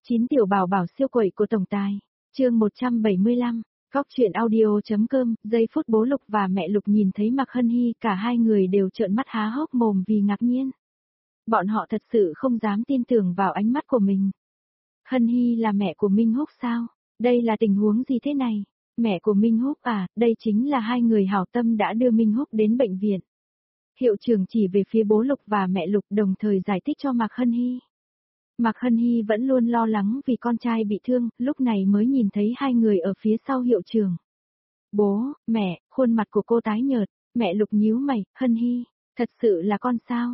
9 tiểu bảo bảo siêu quẩy của tổng tài. Chương 175. Góc truyện audio.com. Giây phút bố Lục và mẹ Lục nhìn thấy Mạc Hân Hi, cả hai người đều trợn mắt há hốc mồm vì ngạc nhiên. Bọn họ thật sự không dám tin tưởng vào ánh mắt của mình. Hân Hi là mẹ của Minh Húc sao? Đây là tình huống gì thế này? Mẹ của Minh Húc à, đây chính là hai người hảo tâm đã đưa Minh Húc đến bệnh viện. Hiệu trưởng chỉ về phía bố Lục và mẹ Lục đồng thời giải thích cho Mạc Hân Hi. Mạc Hân Hi vẫn luôn lo lắng vì con trai bị thương, lúc này mới nhìn thấy hai người ở phía sau hiệu trưởng. Bố, mẹ, khuôn mặt của cô tái nhợt, mẹ Lục nhíu mày, Hân Hi, thật sự là con sao?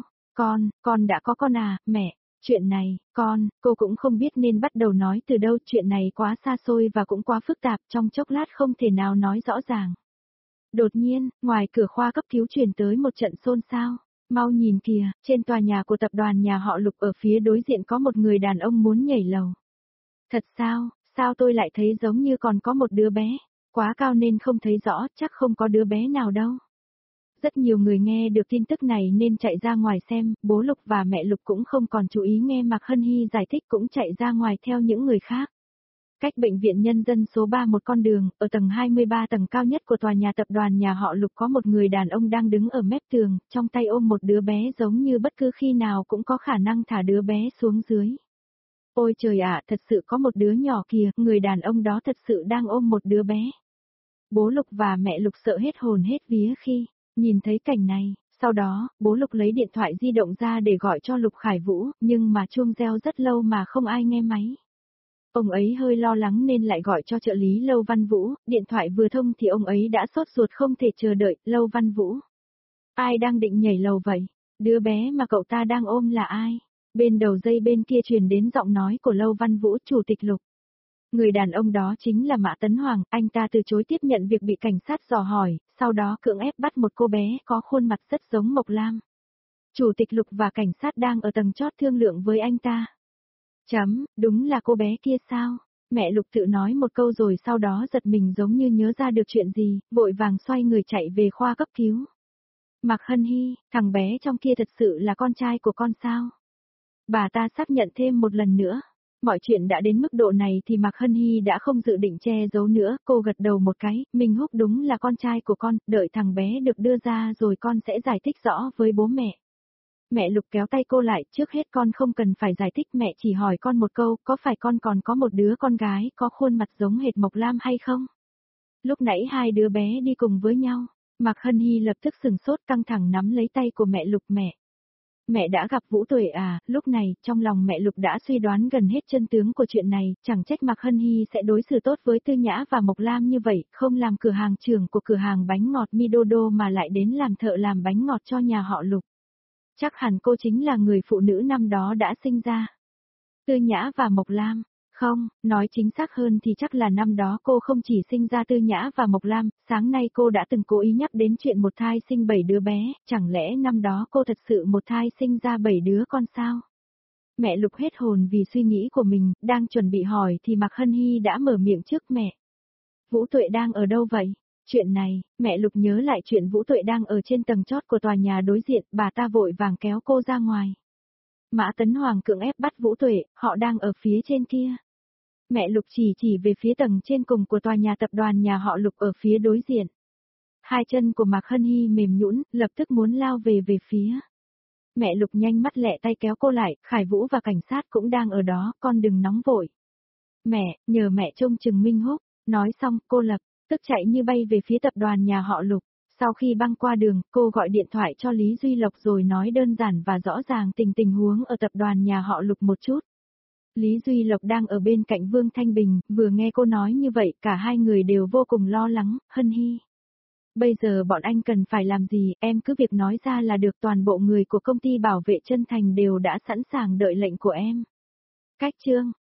Con đã có con à, mẹ, chuyện này, cô cũng không biết nên bắt đầu nói từ đâu, chuyện này quá xa xôi và cũng quá phức tạp, trong chốc lát không thể nào nói rõ ràng. Đột nhiên, ngoài cửa khoa cấp cứu truyền tới một trận xôn xao. Mau nhìn kìa, trên tòa nhà của tập đoàn nhà họ Lục ở phía đối diện có một người đàn ông muốn nhảy lầu. Thật sao, sao tôi lại thấy giống như còn có một đứa bé, quá cao nên không thấy rõ, chắc không có đứa bé nào đâu. Rất nhiều người nghe được tin tức này nên chạy ra ngoài xem, bố Lục và mẹ Lục cũng không còn chú ý nghe Mạc Hân Hi giải thích cũng chạy ra ngoài theo những người khác. Cách bệnh viện nhân dân số 3 một con đường, ở tầng 23 tầng cao nhất của tòa nhà tập đoàn nhà họ Lục có một người đàn ông đang đứng ở mép tường, trong tay ôm một đứa bé giống như bất cứ khi nào cũng có khả năng thả đứa bé xuống dưới. Ôi trời ạ, thật sự có một đứa nhỏ kìa, người đàn ông đó thật sự đang ôm một đứa bé. Bố Lục và mẹ Lục sợ hết hồn hết vía khi nhìn thấy cảnh này. Sau đó, bố Lục lấy điện thoại di động ra để gọi cho Lục Khải Vũ, nhưng mà chuông reo rất lâu mà không ai nghe máy. Ông ấy hơi lo lắng nên lại gọi cho trợ lý Lâu Văn Vũ, điện thoại vừa thông thì ông ấy đã sốt ruột không thể chờ đợi, Lâu Văn Vũ. Ai đang định nhảy lầu vậy? Đứa bé mà cậu ta đang ôm là ai? Bên đầu dây bên kia truyền đến giọng nói của Lâu Văn Vũ, chủ tịch Lục. Người đàn ông đó chính là Mã Tấn Hoàng, anh ta từ chối tiếp nhận việc bị cảnh sát dò hỏi, sau đó cưỡng ép bắt một cô bé có khuôn mặt rất giống Mộc Lam. Chủ tịch Lục và cảnh sát đang ở tầng chót thương lượng với anh ta. Đúng là cô bé kia sao? Mẹ Lục tự nói một câu rồi sau đó giật mình giống như nhớ ra được chuyện gì, vội vàng xoay người chạy về khoa cấp cứu. Mạc Hân Hi, thằng bé trong kia thật sự là con trai của con sao? Bà ta xác nhận thêm một lần nữa. Mọi chuyện đã đến mức độ này thì Mạc Hân Hi đã không dự định che giấu nữa, cô gật đầu một cái, Minh Húc đúng là con trai của con, đợi thằng bé được đưa ra rồi con sẽ giải thích rõ với bố mẹ. Mẹ Lục kéo tay cô lại, trước hết con không cần phải giải thích, mẹ chỉ hỏi con một câu, có phải con còn có một đứa con gái có khuôn mặt giống hệt Mộc Lam hay không? Lúc nãy hai đứa bé đi cùng với nhau, Mạc Hân Hi lập tức sừng sốt căng thẳng nắm lấy tay của mẹ Lục. Mẹ đã gặp Vũ Tuệ à? Lúc này, trong lòng mẹ Lục đã suy đoán gần hết chân tướng của chuyện này, chẳng trách Mạc Hân Hi sẽ đối xử tốt với Tư Nhã và Mộc Lam như vậy, không làm cửa hàng trưởng của cửa hàng bánh ngọt Midodo mà lại đến làm thợ làm bánh ngọt cho nhà họ Lục. Chắc hẳn cô chính là người phụ nữ năm đó đã sinh ra Tư Nhã và Mộc Lam. Không, nói chính xác hơn thì chắc là năm đó cô không chỉ sinh ra Tư Nhã và Mộc Lam, sáng nay cô đã từng cố ý nhắc đến chuyện một thai sinh 7 đứa bé, chẳng lẽ năm đó cô thật sự một thai sinh ra 7 đứa con sao? Mẹ Lục hết hồn vì suy nghĩ của mình, đang chuẩn bị hỏi thì Mạc Hân Hi đã mở miệng trước mẹ. Vũ Tuệ đang ở đâu vậy? Chuyện này, mẹ Lục nhớ lại chuyện Vũ Tuệ đang ở trên tầng chót của tòa nhà đối diện, bà ta vội vàng kéo cô ra ngoài. Mã Tấn Hoàng cưỡng ép bắt Vũ Tuệ, họ đang ở phía trên kia. Mẹ Lục chỉ về phía tầng trên cùng của tòa nhà tập đoàn nhà họ Lục ở phía đối diện. Hai chân của Mạc Hân Hi mềm nhũn, lập tức muốn lao về phía. Mẹ Lục nhanh mắt lẹ tay kéo cô lại, Khải Vũ và cảnh sát cũng đang ở đó, con đừng nóng vội. Mẹ, nhờ mẹ trông chừng Minh Húc. Nói xong, cô lập tức chạy như bay về phía tập đoàn nhà họ Lục. Sau khi băng qua đường, cô gọi điện thoại cho Lý Duy Lộc rồi nói đơn giản và rõ ràng tình huống ở tập đoàn nhà họ Lục một chút. Lý Duy Lộc đang ở bên cạnh Vương Thanh Bình, vừa nghe cô nói như vậy, cả hai người đều vô cùng lo lắng. Hân Hi, bây giờ bọn anh cần phải làm gì, em cứ việc nói ra là được, toàn bộ người của công ty bảo vệ chân thành đều đã sẵn sàng đợi lệnh của em. Cách chương